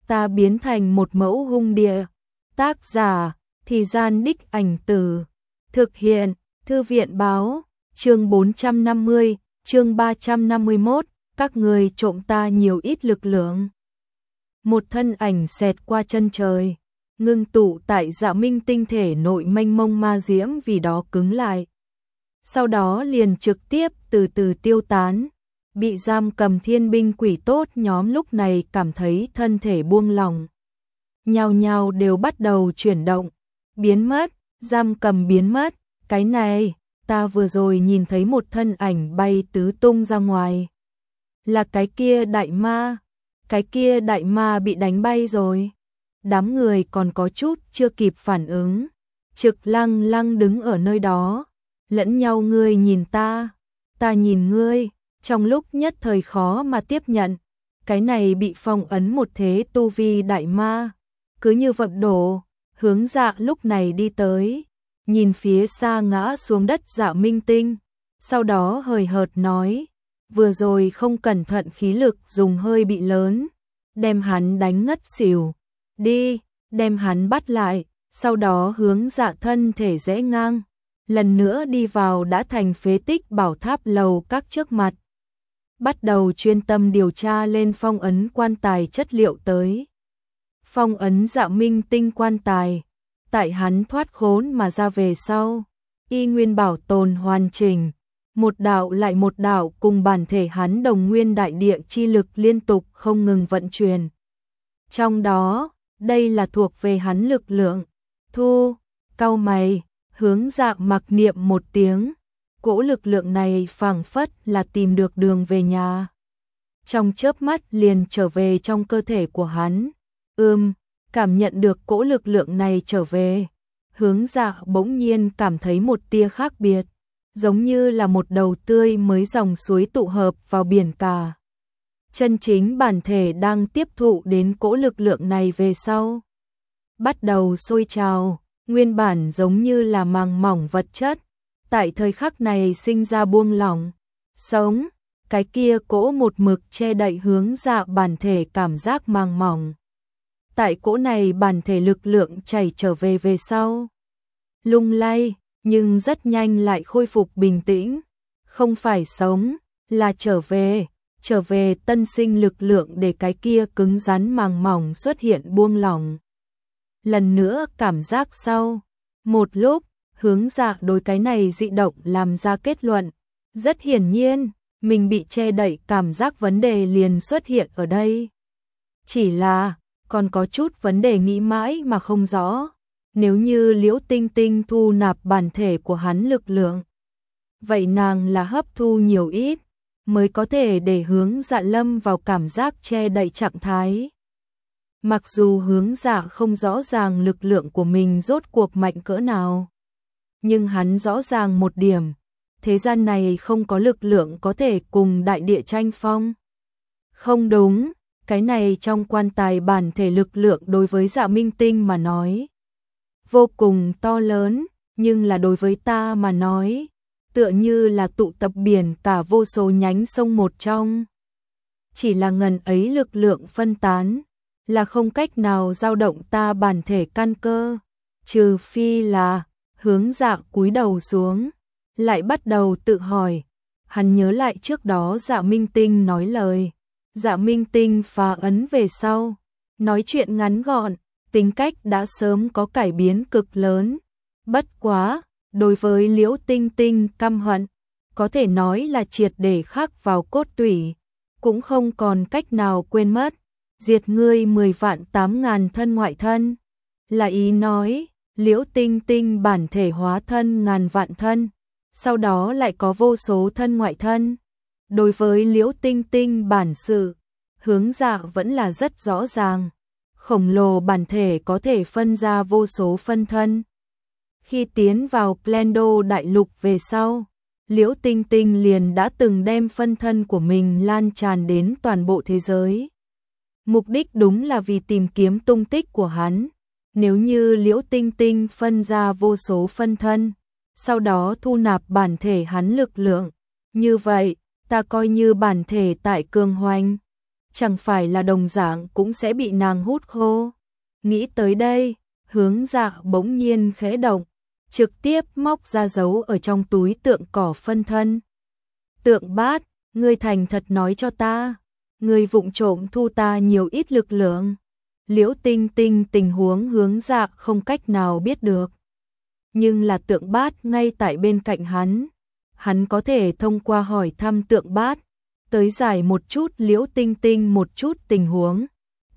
ta biến thành một mẫu hung địa. Tác giả, Thì Gian Đích Ảnh Từ. Thực hiện, Thư viện báo, chương 450, chương 351, các người trộm ta nhiều ít lực lượng. Một thân ảnh xẹt qua chân trời, ngưng tụ tại Dạ Minh tinh thể nội mênh mông ma diễm vì đó cứng lại. Sau đó liền trực tiếp từ từ tiêu tán. Bị giam cầm thiên binh quỷ tốt nhóm lúc này cảm thấy thân thể buông lỏng. Nhao nhao đều bắt đầu chuyển động, biến mất, giam cầm biến mất. Cái này, ta vừa rồi nhìn thấy một thân ảnh bay tứ tung ra ngoài. Là cái kia đại ma, cái kia đại ma bị đánh bay rồi. Đám người còn có chút chưa kịp phản ứng. Trực Lăng Lăng đứng ở nơi đó, lẫn nhau ngươi nhìn ta nhìn ngươi. Trong lúc nhất thời khó mà tiếp nhận, cái này bị phong ấn một thế tu vi đại ma, cứ như vật đổ. Hướng Dạ lúc này đi tới, nhìn phía xa ngã xuống đất Dạ Minh Tinh, sau đó hời hợt nói, vừa rồi không cẩn thận khí lực dùng hơi bị lớn, đem hắn đánh ngất xỉu, đi, đem hắn bắt lại, sau đó hướng Dạ thân thể rẽ ngang, lần nữa đi vào đã thành phế tích bảo tháp lầu các trước mặt. Bắt đầu chuyên tâm điều tra lên phong ấn quan tài chất liệu tới. Phong ấn Dạ Minh Tinh quan tài, tại hắn thoát khốn mà ra về sau, y nguyên bảo tồn hoàn chỉnh, một đạo lại một đạo cùng bản thể hắn đồng nguyên đại địa chi lực liên tục không ngừng vận chuyển. Trong đó, đây là thuộc về hắn lực lượng. Thu, cau mày, hướng Dạ mặc niệm một tiếng. Cỗ lực lượng này phảng phất là tìm được đường về nhà. Trong chớp mắt liền trở về trong cơ thể của hắn. Cảm nhận được cỗ lực lượng này trở về. Hướng Dạ bỗng nhiên cảm thấy một tia khác biệt. Giống như là một đầu tươi mới dòng suối tụ hợp vào biển cả. Chân chính bản thể đang tiếp thụ đến cỗ lực lượng này về sau. Bắt đầu sôi trào, nguyên bản giống như là màng mỏng vật chất. Tại thời khắc này sinh ra buông lỏng, sống, cái kia cỗ một mực che đậy hướng Dạ bản thể cảm giác màng mỏng. Tại cỗ này bản thể lực lượng chảy trở về về sau. Lung lay, nhưng rất nhanh lại khôi phục bình tĩnh. Không phải sống, là trở về tân sinh lực lượng để cái kia cứng rắn màng mỏng xuất hiện buông lỏng. Lần nữa cảm giác sau, một lúc, hướng Dạ đối cái này dị động làm ra kết luận. Rất hiển nhiên, mình bị che đậy cảm giác vấn đề liền xuất hiện ở đây. Chỉ là, còn có chút vấn đề nghĩ mãi mà không rõ. Nếu như Liễu Tinh Tinh thu nạp bản thể của hắn lực lượng, vậy nàng là hấp thu nhiều ít, mới có thể để hướng Dạ lâm vào cảm giác che đậy trạng thái. Mặc dù hướng Dạ không rõ ràng lực lượng của mình rốt cuộc mạnh cỡ nào. Nhưng hắn rõ ràng một điểm, thế gian này không có lực lượng có thể cùng đại địa tranh phong. Không đúng, cái này trong quan tài bản thể lực lượng đối với Dạ Minh Tinh mà nói. Vô cùng to lớn, nhưng là đối với ta mà nói, tựa như là tụ tập biển cả vô số nhánh sông một trong. Chỉ là ngần ấy lực lượng phân tán, là không cách nào dao động ta bản thể căn cơ, trừ phi là hướng Dạ cúi đầu xuống, lại bắt đầu tự hỏi. Hắn nhớ lại trước đó Dạ Minh Tinh nói lời. Dạ Minh Tinh phá ấn về sau, nói chuyện ngắn gọn, tính cách đã sớm có cải biến cực lớn. Bất quá, đối với Liễu Tinh Tinh căm hận, có thể nói là triệt để khắc vào cốt tủy, cũng không còn cách nào quên mất. Diệt ngươi 10 vạn 8.000 thân ngoại thân, là ý nói. Liễu Tinh Tinh bản thể hóa thân ngàn vạn thân, sau đó lại có vô số thân ngoại thân. Đối với Liễu Tinh Tinh bản sự, hướng Dạ vẫn là rất rõ ràng. Khổng lồ bản thể có thể phân ra vô số phân thân. Khi tiến vào Plendo đại lục về sau, Liễu Tinh Tinh liền đã từng đem phân thân của mình lan tràn đến toàn bộ thế giới. Mục đích đúng là vì tìm kiếm tung tích của hắn. Nếu như Liễu Tinh Tinh phân ra vô số phân thân, sau đó thu nạp bản thể hắn lực lượng, như vậy, ta coi như bản thể tại cường hoành. chẳng phải là đồng dạng cũng sẽ bị nàng hút khô. Nghĩ tới đây, Hướng Dạ bỗng nhiên khẽ động, trực tiếp móc ra giấu ở trong túi tượng cỏ phân thân. Tượng Bát, ngươi thành thật nói cho ta, ngươi vụng trộm thu ta nhiều ít lực lượng. Liễu Tinh Tinh tình huống Hướng Dạ không cách nào biết được. Nhưng là tượng Bát ngay tại bên cạnh hắn có thể thông qua hỏi thăm tượng Bát, tới giải một chút Liễu Tinh Tinh một chút tình huống.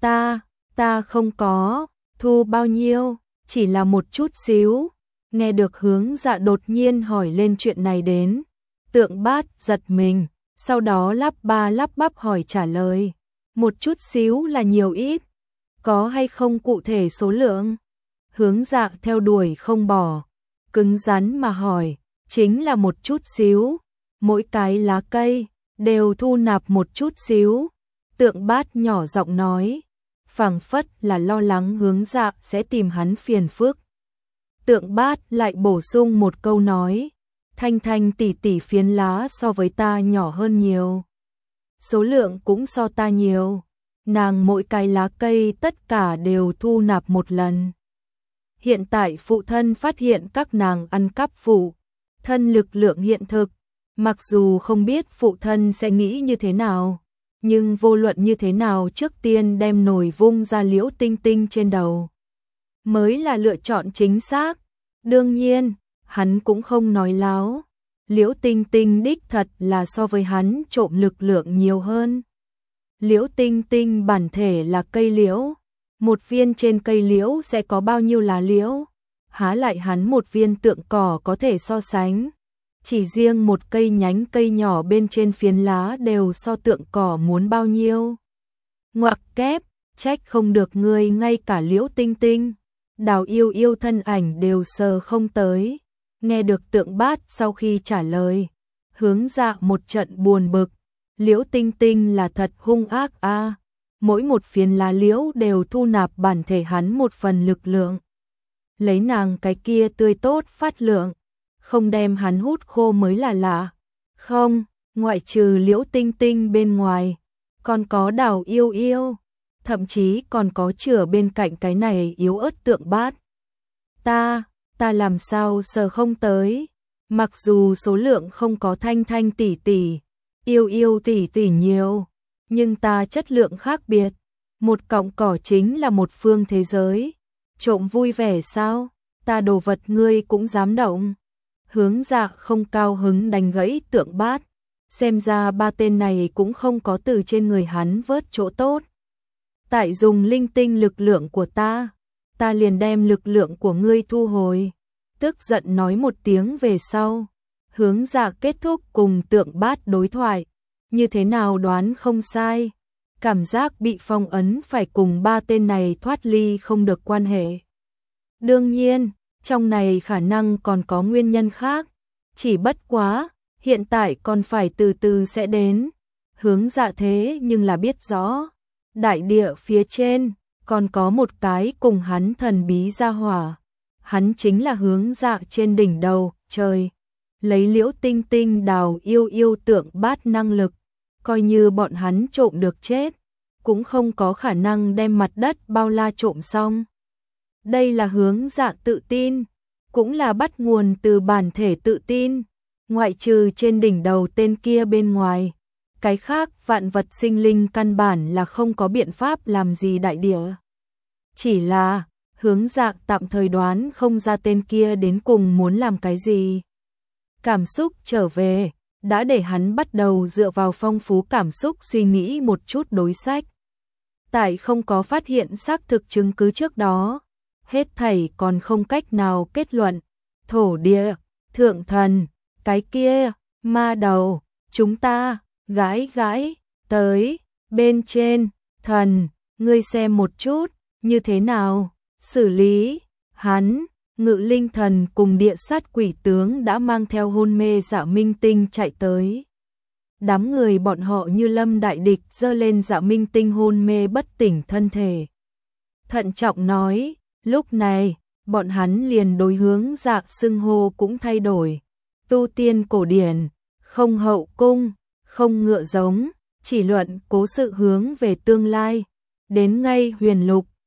Ta không có, thu bao nhiêu, chỉ là một chút xíu. Nghe được Hướng Dạ đột nhiên hỏi lên chuyện này đến, tượng Bát giật mình, sau đó lắp ba lắp bắp hỏi trả lời. Một chút xíu là nhiều ít, có hay không cụ thể số lượng? Hướng Dạ theo đuổi không bỏ, cứng rắn mà hỏi, chính là một chút xíu, mỗi cái lá cây đều thu nạp một chút xíu. Tượng Bát nhỏ giọng nói, phảng phất là lo lắng Hướng Dạ sẽ tìm hắn phiền phức. Tượng Bát lại bổ sung một câu nói, Thanh Thanh tỷ tỷ phiến lá so với ta nhỏ hơn nhiều, số lượng cũng so ta nhiều, nàng mỗi cái lá cây tất cả đều thu nạp một lần. Hiện tại phụ thân phát hiện các nàng ăn cắp phụ thân lực lượng hiện thực, mặc dù không biết phụ thân sẽ nghĩ như thế nào, nhưng vô luận như thế nào trước tiên đem nồi vung ra Liễu Tinh Tinh trên đầu mới là lựa chọn chính xác. Đương nhiên, hắn cũng không nói láo, Liễu Tinh Tinh đích thật là so với hắn trộm lực lượng nhiều hơn. Liễu Tinh Tinh bản thể là cây liễu, một viên trên cây liễu sẽ có bao nhiêu lá liễu, há lại hắn một viên tượng cỏ có thể so sánh. Chỉ riêng một cây nhánh cây nhỏ bên trên phiến lá đều so tượng cỏ muốn bao nhiêu. Ngoặc kép, trách không được ngươi ngay cả Liễu Tinh Tinh, Đào Yêu Yêu thân ảnh đều sờ không tới. Nghe được tượng Bát sau khi trả lời, Hướng Dạ một trận buồn bực, Liễu Tinh Tinh là thật hung ác a, mỗi một phiến lá liễu đều thu nạp bản thể hắn một phần lực lượng. Lấy nàng cái kia tươi tốt phát lượng, không đem hắn hút khô mới là lạ. Không, ngoại trừ Liễu Tinh Tinh bên ngoài, còn có Đào Yêu Yêu, thậm chí còn có chửa bên cạnh cái này yếu ớt tượng Bát. Ta làm sao sờ không tới, mặc dù số lượng không có Thanh Thanh tỷ tỷ, Yêu Yêu tỷ tỷ nhiều, nhưng ta chất lượng khác biệt, một cọng cỏ chính là một phương thế giới. Trộm vui vẻ sao, ta đồ vật ngươi cũng dám động. Hướng Dạ không cao hứng đánh gãy tượng Bát, xem ra ba tên này cũng không có từ trên người hắn vớt chỗ tốt. Tại dùng linh tinh lực lượng của ta liền đem lực lượng của ngươi thu hồi. Tức giận nói một tiếng về sau, Hướng Dạ kết thúc cùng tượng Bát đối thoại, như thế nào đoán không sai, cảm giác bị phong ấn phải cùng ba tên này thoát ly không được quan hệ. Đương nhiên, trong này khả năng còn có nguyên nhân khác, chỉ bất quá, hiện tại còn phải từ từ sẽ đến. Hướng Dạ thế nhưng là biết rõ, đại địa phía trên còn có một cái cùng hắn thần bí gia hỏa, hắn chính là Hướng Dạ trên đỉnh đầu trời, lấy Liễu Tinh Tinh Đào Yêu Yêu tượng Bát năng lực, coi như bọn hắn trộm được chết, cũng không có khả năng đem mặt đất bao la trộm xong. Đây là Hướng Dạ tự tin, cũng là bắt nguồn từ bản thể tự tin, ngoại trừ trên đỉnh đầu tên kia bên ngoài, cái khác vạn vật sinh linh căn bản là không có biện pháp làm gì đại địa. Chỉ là, Hướng Dạ tạm thời đoán không ra tên kia đến cùng muốn làm cái gì. Cảm xúc trở về, đã để hắn bắt đầu dựa vào phong phú cảm xúc suy nghĩ một chút đối sách. Tại không có phát hiện xác thực chứng cứ trước đó, hết thảy còn không cách nào kết luận. Thổ địa, thượng thần, cái kia, ma đầu, chúng ta, gái, tới, bên trên, thần, ngươi xem một chút, như thế nào, xử lý, hắn, Ngự Linh Thần cùng địa sát quỷ tướng đã mang theo hôn mê Dạ Minh Tinh chạy tới. Đám người bọn họ như lâm đại địch giơ lên Dạ Minh Tinh hôn mê bất tỉnh thân thể. Thận trọng nói, lúc này, bọn hắn liền đối Hướng Dạ xưng hô cũng thay đổi. Tu tiên cổ điển, không hậu cung, không ngựa giống, chỉ luận cố sự hướng về tương lai. Đến ngay huyền lục,